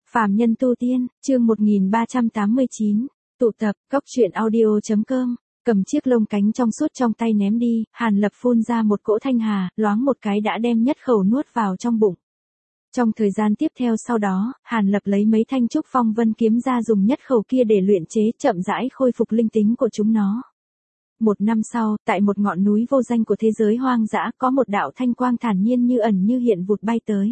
Phàm nhân tu tiên, chương 1389, tụ tập, cốc truyện audio.com, cầm chiếc lông cánh trong suốt trong tay ném đi, Hàn Lập phun ra một cỗ thanh hà, loáng một cái đã đem nhất khẩu nuốt vào trong bụng. Trong thời gian tiếp theo sau đó, Hàn Lập lấy mấy thanh trúc phong vân kiếm ra dùng nhất khẩu kia để luyện chế chậm rãi khôi phục linh tính của chúng nó. Một năm sau, tại một ngọn núi vô danh của thế giới hoang dã có một đạo thanh quang thản nhiên như ẩn như hiện vụt bay tới.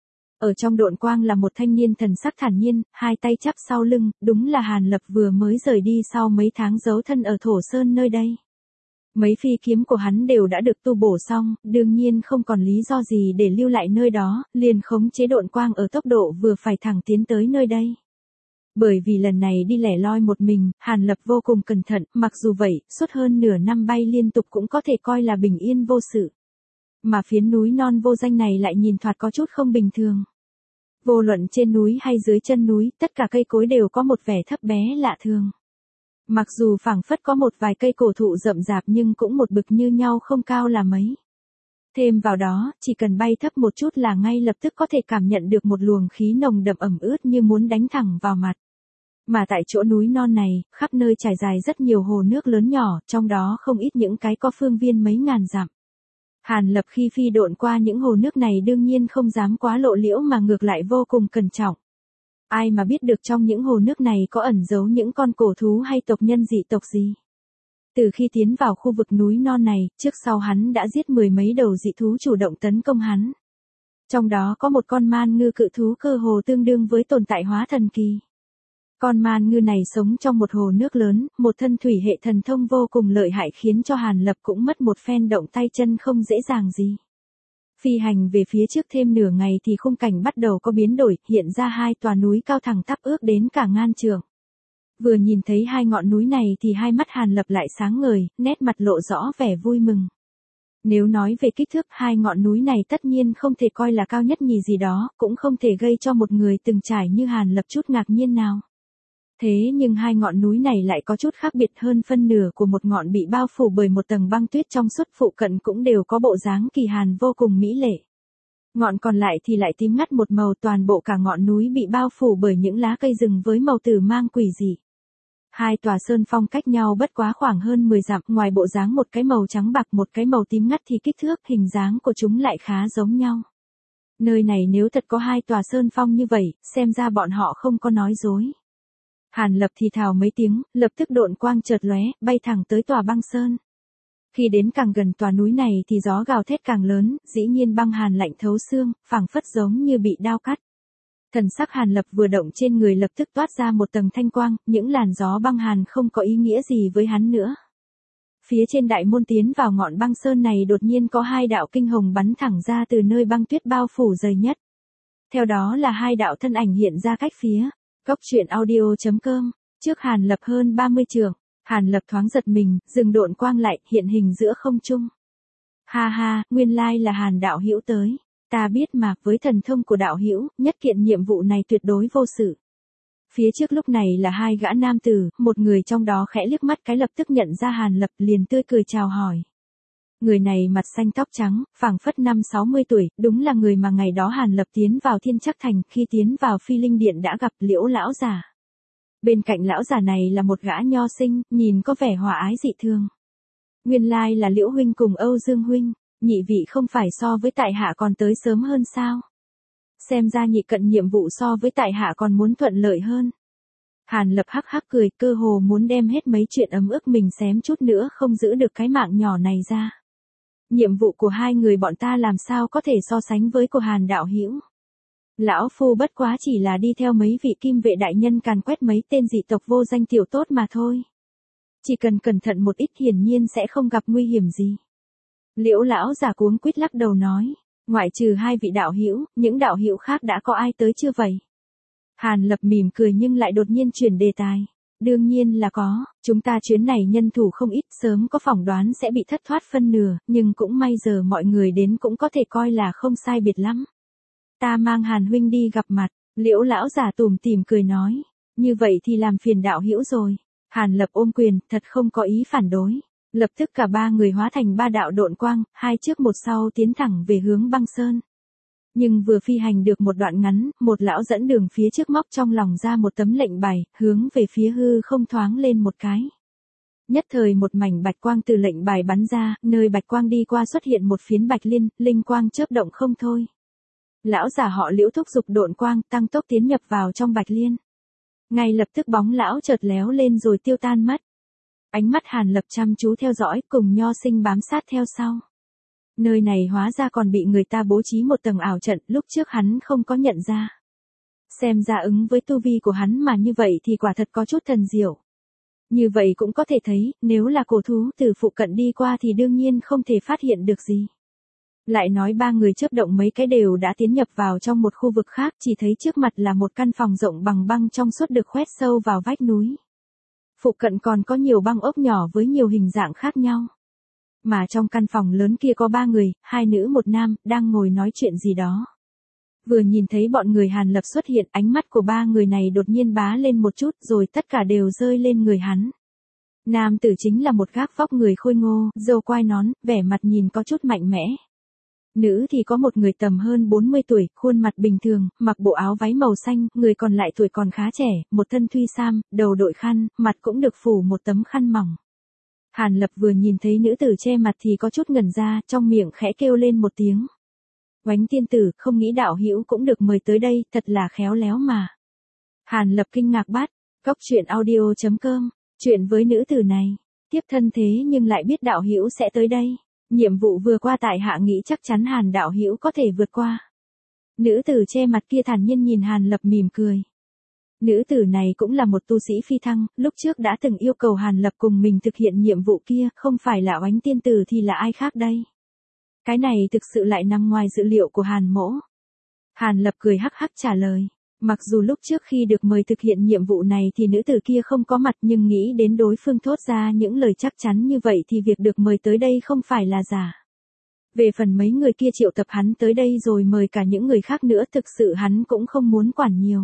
Ở trong độn quang là một thanh niên thần sắc thản nhiên, hai tay chắp sau lưng, đúng là Hàn Lập vừa mới rời đi sau mấy tháng giấu thân ở Thổ Sơn nơi đây. Mấy phi kiếm của hắn đều đã được tu bổ xong, đương nhiên không còn lý do gì để lưu lại nơi đó, liền khống chế độn quang ở tốc độ vừa phải thẳng tiến tới nơi đây. Bởi vì lần này đi lẻ loi một mình, Hàn Lập vô cùng cẩn thận, mặc dù vậy, suốt hơn nửa năm bay liên tục cũng có thể coi là bình yên vô sự. Mà phiến núi non vô danh này lại nhìn thoạt có chút không bình thường. Vô luận trên núi hay dưới chân núi, tất cả cây cối đều có một vẻ thấp bé lạ thường. Mặc dù phảng phất có một vài cây cổ thụ rậm rạp nhưng cũng một bực như nhau không cao là mấy. Thêm vào đó, chỉ cần bay thấp một chút là ngay lập tức có thể cảm nhận được một luồng khí nồng đậm ẩm ướt như muốn đánh thẳng vào mặt. Mà tại chỗ núi non này, khắp nơi trải dài rất nhiều hồ nước lớn nhỏ, trong đó không ít những cái có phương viên mấy ngàn dặm. Hàn Lập khi phi độn qua những hồ nước này đương nhiên không dám quá lộ liễu mà ngược lại vô cùng cẩn trọng. Ai mà biết được trong những hồ nước này có ẩn giấu những con cổ thú hay tộc nhân dị tộc gì. Từ khi tiến vào khu vực núi non này, trước sau hắn đã giết mười mấy đầu dị thú chủ động tấn công hắn. Trong đó có một con man ngư cự thú cơ hồ tương đương với tồn tại hóa thần kỳ. Con man ngư này sống trong một hồ nước lớn, một thân thủy hệ thần thông vô cùng lợi hại khiến cho Hàn Lập cũng mất một phen động tay chân không dễ dàng gì. Phi hành về phía trước thêm nửa ngày thì khung cảnh bắt đầu có biến đổi, hiện ra hai tòa núi cao thẳng tắp ước đến cả ngàn trượng. Vừa nhìn thấy hai ngọn núi này thì hai mắt Hàn Lập lại sáng ngời, nét mặt lộ rõ vẻ vui mừng. Nếu nói về kích thước hai ngọn núi này tất nhiên không thể coi là cao nhất nhì gì đó, cũng không thể gây cho một người từng trải như Hàn Lập chút ngạc nhiên nào. Thế nhưng hai ngọn núi này lại có chút khác biệt hơn phân nửa của một ngọn bị bao phủ bởi một tầng băng tuyết trong suốt phụ cận cũng đều có bộ dáng kỳ hàn vô cùng mỹ lệ. Ngọn còn lại thì lại tím ngắt một màu toàn bộ cả ngọn núi bị bao phủ bởi những lá cây rừng với màu tử mang quỷ dị. Hai tòa sơn phong cách nhau bất quá khoảng hơn 10 dặm, ngoài bộ dáng một cái màu trắng bạc một cái màu tím ngắt thì kích thước hình dáng của chúng lại khá giống nhau. Nơi này nếu thật có hai tòa sơn phong như vậy, xem ra bọn họ không có nói dối. Hàn Lập thì thào mấy tiếng, lập tức độn quang chợt lóe, bay thẳng tới tòa băng sơn. Khi đến càng gần tòa núi này thì gió gào thét càng lớn, dĩ nhiên băng hàn lạnh thấu xương, phảng phất giống như bị đao cắt. Thần sắc Hàn Lập vừa động trên người lập tức toát ra một tầng thanh quang, những làn gió băng hàn không có ý nghĩa gì với hắn nữa. Phía trên đại môn tiến vào ngọn băng sơn này đột nhiên có hai đạo kinh hồng bắn thẳng ra từ nơi băng tuyết bao phủ dày nhất. Theo đó là hai đạo thân ảnh hiện ra cách phía. Cốc truyện audio.com, trước Hàn Lập hơn 30 trượng, Hàn Lập thoáng giật mình, dừng độn quang lại, hiện hình giữa không trung. Ha ha, nguyên lai là Hàn đạo hữu tới, ta biết mà, với thần thông của đạo hữu, nhất kiện nhiệm vụ này tuyệt đối vô sự. Phía trước lúc này là hai gã nam tử, một người trong đó khẽ liếc mắt cái lập tức nhận ra Hàn Lập liền tươi cười chào hỏi. Người này mặt xanh tóc trắng, phảng phất 50-60 tuổi, đúng là người mà ngày đó Hàn Lập tiến vào Thiên Trắc Thành, khi tiến vào Phi Linh Điện đã gặp Liễu lão già. Bên cạnh lão già này là một gã nho sinh, nhìn có vẻ hòa ái dị thường. Nguyên lai là Liễu huynh cùng Âu Dương huynh, nhị vị không phải so với tại hạ còn tới sớm hơn sao? Xem ra nhị cận nhiệm vụ so với tại hạ còn muốn thuận lợi hơn. Hàn Lập hắc hắc cười, cơ hồ muốn đem hết mấy chuyện ấm ức mình xém chút nữa không giữ được cái mạng nhỏ này ra. Nhiệm vụ của hai người bọn ta làm sao có thể so sánh với của Hàn đạo hữu. Lão phu bất quá chỉ là đi theo mấy vị kim vệ đại nhân càn quét mấy tên dị tộc vô danh tiểu tốt mà thôi. Chỉ cần cẩn thận một ít hiển nhiên sẽ không gặp nguy hiểm gì. Liễu lão già cuống quýt lắc đầu nói, ngoại trừ hai vị đạo hữu, những đạo hữu khác đã có ai tới chưa vậy? Hàn Lập mỉm cười nhưng lại đột nhiên chuyển đề tài. Đương nhiên là có, chúng ta chuyến này nhân thủ không ít, sớm có phỏng đoán sẽ bị thất thoát phân nửa, nhưng cũng may giờ mọi người đến cũng có thể coi là không sai biệt lắm. Ta mang Hàn huynh đi gặp mặt, Liễu lão già tủm tỉm cười nói, như vậy thì làm phiền đạo hữu rồi. Hàn Lập ôm quyền, thật không có ý phản đối. Lập tức cả ba người hóa thành ba đạo độn quang, hai trước một sau tiến thẳng về hướng băng sơn. Nhưng vừa phi hành được một đoạn ngắn, một lão dẫn đường phía trước móc trong lòng ra một tấm lệnh bài, hướng về phía hư không thoáng lên một cái. Nhất thời một mảnh bạch quang từ lệnh bài bắn ra, nơi bạch quang đi qua xuất hiện một phiến bạch liên, linh quang chớp động không thôi. Lão già họ Liễu thúc giục độn quang, tăng tốc tiến nhập vào trong bạch liên. Ngay lập tức bóng lão chợt léo lên rồi tiêu tan mất. Ánh mắt Hàn Lập chăm chú theo dõi, cùng Nho Sinh bám sát theo sau. Nơi này hóa ra còn bị người ta bố trí một tầng ảo trận, lúc trước hắn không có nhận ra. Xem ra ứng với tu vi của hắn mà như vậy thì quả thật có chút thần diệu. Như vậy cũng có thể thấy, nếu là cổ thú từ phụ cận đi qua thì đương nhiên không thể phát hiện được gì. Lại nói ba người chớp động mấy cái đều đã tiến nhập vào trong một khu vực khác, chỉ thấy trước mặt là một căn phòng rộng bằng băng trong suốt được khoét sâu vào vách núi. Phụ cận còn có nhiều băng ốc nhỏ với nhiều hình dạng khác nhau. Mà trong căn phòng lớn kia có ba người, hai nữ một nam, đang ngồi nói chuyện gì đó. Vừa nhìn thấy bọn người Hàn Lập xuất hiện, ánh mắt của ba người này đột nhiên bá lên một chút rồi tất cả đều rơi lên người hắn. Nam tử chính là một gác vóc người khôi ngô, râu quai nón, vẻ mặt nhìn có chút mạnh mẽ. Nữ thì có một người tầm hơn 40 tuổi, khuôn mặt bình thường, mặc bộ áo váy màu xanh, người còn lại tuổi còn khá trẻ, một thân thuy sam, đầu đội khăn, mặt cũng được phủ một tấm khăn mỏng. Hàn Lập vừa nhìn thấy nữ tử che mặt thì có chút ngẩn ra, trong miệng khẽ kêu lên một tiếng. Oánh tiên tử, không nghĩ đạo hữu cũng được mời tới đây, thật là khéo léo mà. Hàn Lập kinh ngạc bát, Cóc Truyện Audio.com, chuyện với nữ tử này, tiếp thân thế nhưng lại biết đạo hữu sẽ tới đây. Nhiệm vụ vừa qua tại hạ nghĩ chắc chắn Hàn đạo hữu có thể vượt qua. Nữ tử che mặt kia thản nhiên nhìn Hàn Lập mỉm cười. Nữ tử này cũng là một tu sĩ phi thăng, lúc trước đã từng yêu cầu Hàn Lập cùng mình thực hiện nhiệm vụ kia, không phải là Oánh tiên tử thì là ai khác đây. Cái này thực sự lại nằm ngoài dự liệu của Hàn mỗ. Hàn Lập cười hắc hắc trả lời. Mặc dù lúc trước khi được mời thực hiện nhiệm vụ này thì nữ tử kia không có mặt, nhưng nghĩ đến đối phương thốt ra những lời chắc chắn như vậy thì việc được mời tới đây không phải là giả. Về phần mấy người kia triệu tập hắn tới đây rồi mời cả những người khác nữa, thực sự hắn cũng không muốn quản nhiều.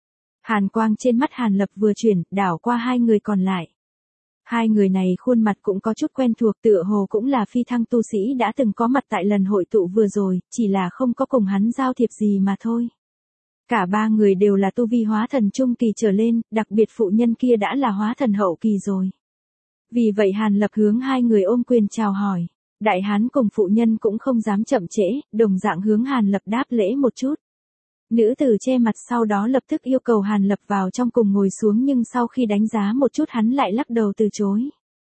Hàn quang trên mắt Hàn Lập vừa chuyển, đảo qua hai người còn lại. Hai người này khuôn mặt cũng có chút quen thuộc, tựa hồ cũng là phi thăng tu sĩ đã từng có mặt tại lần hội tụ vừa rồi, chỉ là không có cùng hắn giao thiệp gì mà thôi. Cả ba người đều là tu vi hóa thần trung kỳ trở lên, đặc biệt phụ nhân kia đã là hóa thần hậu kỳ rồi. Vì vậy Hàn Lập hướng hai người ôm quyền chào hỏi. Đại hán cùng phụ nhân cũng không dám chậm trễ, đồng dạng hướng Hàn Lập đáp lễ một chút. Nữ tử che mặt sau đó lập tức yêu cầu Hàn Lập vào trong cùng ngồi xuống, nhưng sau khi đánh giá một chút hắn lại lắc đầu từ chối.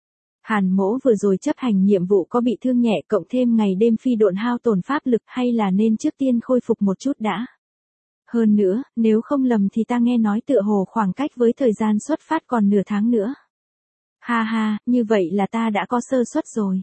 Hàn mỗ vừa rồi chấp hành nhiệm vụ có bị thương nhẹ, cộng thêm ngày đêm phi độn hao tổn pháp lực, hay là nên trước tiên khôi phục một chút đã. Hơn nữa, nếu không lầm thì ta nghe nói tựa hồ khoảng cách với thời gian xuất phát còn nửa tháng nữa. Ha ha, như vậy là ta đã có sơ suất rồi.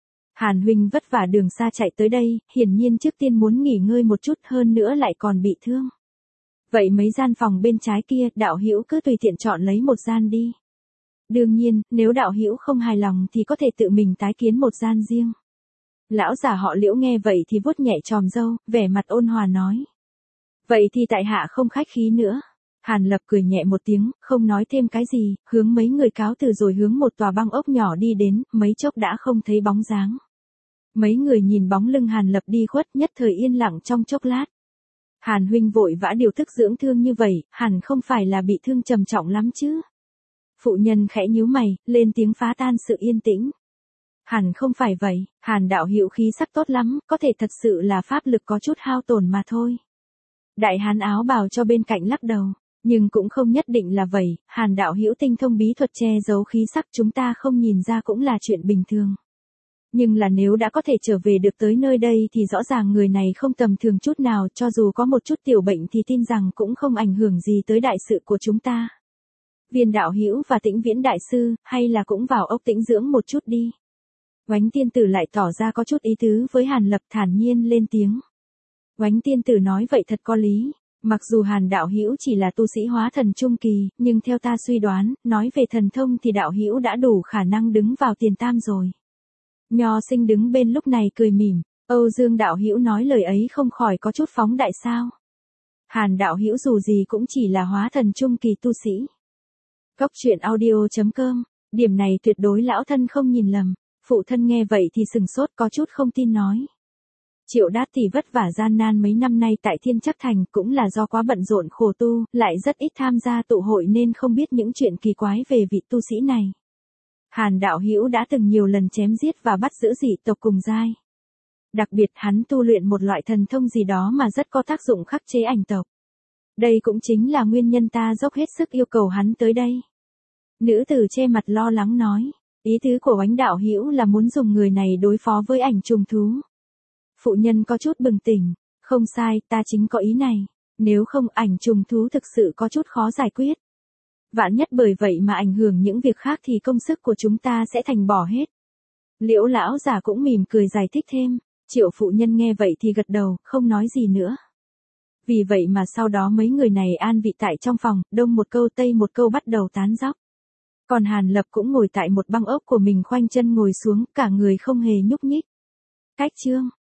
Hàn huynh vất vả đường xa chạy tới đây, hiển nhiên trước tiên muốn nghỉ ngơi một chút, hơn nữa lại còn bị thương. Vậy mấy gian phòng bên trái kia, đạo hữu cứ tùy tiện chọn lấy một gian đi. Đương nhiên, nếu đạo hữu không hài lòng thì có thể tự mình tái kiến một gian riêng. Lão già họ Liễu nghe vậy thì vuốt nhẹ chòm râu, vẻ mặt ôn hòa nói. Vậy thì tại hạ không khách khí nữa. Hàn Lập cười nhẹ một tiếng, không nói thêm cái gì, hướng mấy người cáo từ rồi hướng một tòa băng ốc nhỏ đi đến, mấy chốc đã không thấy bóng dáng. Mấy người nhìn bóng lưng Hàn Lập đi khuất, nhất thời yên lặng trong chốc lát. Hàn huynh vội vã điều thức dưỡng thương như vậy, hẳn không phải là bị thương trầm trọng lắm chứ. Phụ nhân khẽ nhíu mày, lên tiếng phá tan sự yên tĩnh. Hẳn không phải vậy, Hàn đạo hữu khí sắc tốt lắm, có thể thật sự là pháp lực có chút hao tổn mà thôi. Đại hán áo bào cho bên cạnh lắc đầu, nhưng cũng không nhất định là vậy, Hàn đạo hữu tinh thông bí thuật che giấu khí sắc chúng ta không nhìn ra cũng là chuyện bình thường. Nhưng là nếu đã có thể trở về được tới nơi đây thì rõ ràng người này không tầm thường chút nào, cho dù có một chút tiểu bệnh thì tin rằng cũng không ảnh hưởng gì tới đại sự của chúng ta. Viên đạo hữu và Tĩnh Viễn đại sư, hay là cũng vào ốc tĩnh dưỡng một chút đi. Oánh tiên tử lại tỏ ra có chút ý tứ với Hàn Lập, thản nhiên lên tiếng. Oánh tiên tử nói vậy thật có lý. Mặc dù Hàn đạo hữu chỉ là tu sĩ hóa thần trung kỳ, nhưng theo ta suy đoán, nói về thần thông thì đạo hữu đã đủ khả năng đứng vào tiền tam rồi. Nho sinh đứng bên lúc này cười mỉm, Âu Dương đạo hữu nói lời ấy không khỏi có chút phóng đại sao. Hàn đạo hữu dù gì cũng chỉ là hóa thần trung kỳ tu sĩ. Cóc Truyện Audio.com, điểm này tuyệt đối lão thân không nhìn lầm. Phụ thân nghe vậy thì sừng sốt có chút không tin nói. Triệu Đát Tỷ vất vả gian nan mấy năm nay tại Thiên Trắc Thành cũng là do quá bận rộn khổ tu, lại rất ít tham gia tụ hội nên không biết những chuyện kỳ quái về vị tu sĩ này. Hàn đạo hữu đã từng nhiều lần chém giết và bắt giữ dị tộc cùng giai. Đặc biệt hắn tu luyện một loại thần thông gì đó mà rất có tác dụng khắc chế ảnh tộc. Đây cũng chính là nguyên nhân ta dốc hết sức yêu cầu hắn tới đây. Nữ tử che mặt lo lắng nói, ý tứ của Oánh đạo hữu là muốn dùng người này đối phó với ảnh trùng thú. Phụ nhân có chút bừng tỉnh, không sai, ta chính có ý này, nếu không ảnh trùng thú thực sự có chút khó giải quyết. Vạn nhất bởi vậy mà ảnh hưởng những việc khác thì công sức của chúng ta sẽ thành bỏ hết. Liễu lão già cũng mỉm cười giải thích thêm, Triệu phụ nhân nghe vậy thì gật đầu, không nói gì nữa. Vì vậy mà sau đó mấy người này an vị tại trong phòng, đông một câu tây một câu bắt đầu tán dóc. Còn Hàn Lập cũng ngồi tại một băng ốc của mình khoanh chân ngồi xuống, cả người không hề nhúc nhích. Cách chương